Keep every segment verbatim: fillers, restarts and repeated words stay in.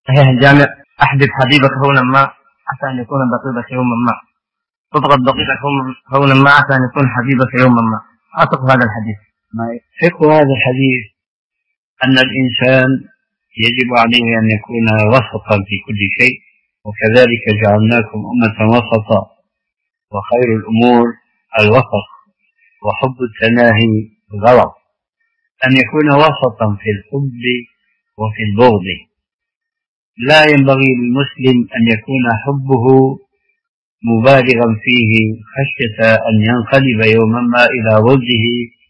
صحيح الجامع: أحبب حبيبك هونا ما عسى أن يكون بقيبك يوما ما، تبغض بقيبك هونا ما عسى أن يكون حبيبك يوما ما. أعتقد هذا الحديث. فقه هذا الحديث أن الإنسان يجب عليه أن يكون وسطا في كل شيء، وكذلك جعلناكم أمة وسطا، وخير الأمور الوسط، وحب التناهي غلط. أن يكون وسطا في الحب وفي البغض. لا ينبغي للمسلم أن يكون حبه مبالغا فيه خشية أن ينقلب يوما ما إلى ضده،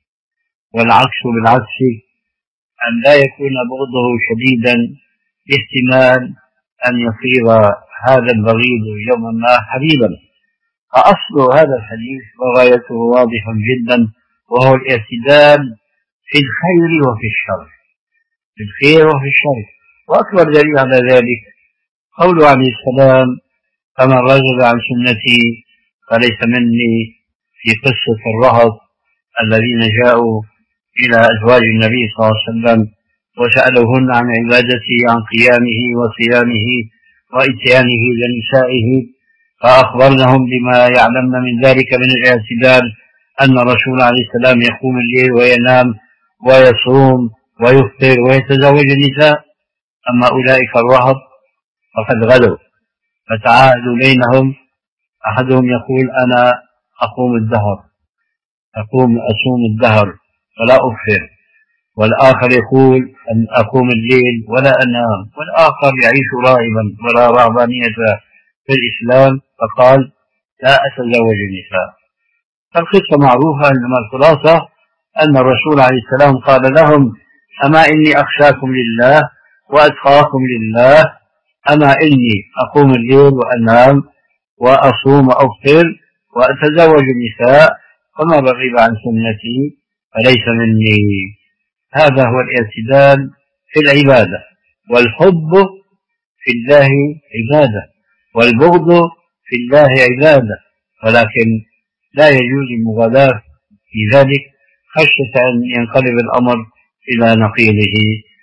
والعكس بالعكس، أن لا يكون بغضه شديدا باحتمال أن يصير هذا البغيض يوما ما حبيبا. فأصل هذا الحديث وغايته واضح جدا، وهو الاعتدال في الخير وفي الشر، في الخير وفي الشر. وأكبر دليل على ذلك قوله عليه السلام: فمن رغب عن سنتي فليس مني، في قصة الرهط الذين جاءوا إلى أزواج النبي صلى الله عليه وسلم وسألوهن عن عبادته، عن قيامه وصيامه وإتيانه لنسائه، فأخبرنهم بما يعلمن من ذلك من الاعتدال، أن الرسول عليه السلام يقوم الليل وينام ويصوم ويفطر ويتزوج النساء. أما أولئك الرهط فقد غلوا، فتعاهدوا بينهم، أحدهم يقول: أنا أقوم الدهر، أقوم أصوم الدهر ولا أفطر، والآخر يقول: أن أقوم الليل ولا أنام، والآخر يعيش راهبا ولا رهبانية في الإسلام، فقال: لا أتزوج النساء. فالقصة معروفة، إنما الخلاصة أن الرسول عليه السلام قال لهم: أما إني أخشاكم لله وأتقاكم لله، أما إني أقوم الليل وأنام وأصوم وأفطر وأتزوج النساء، فما رغب عن سنتي فليس مني. هذا هو الاعتدال في العبادة، والحب في الله عبادة، والبغض في الله عبادة، ولكن لا يجوز المغالاة في ذلك خشية أن ينقلب الأمر إلى نقيضه.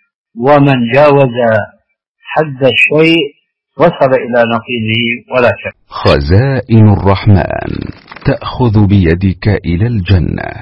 ومن جاوز حد الشيء وصل إلى نقيضه ولا شك. خزائن الرحمن تأخذ بيدك إلى الجنة.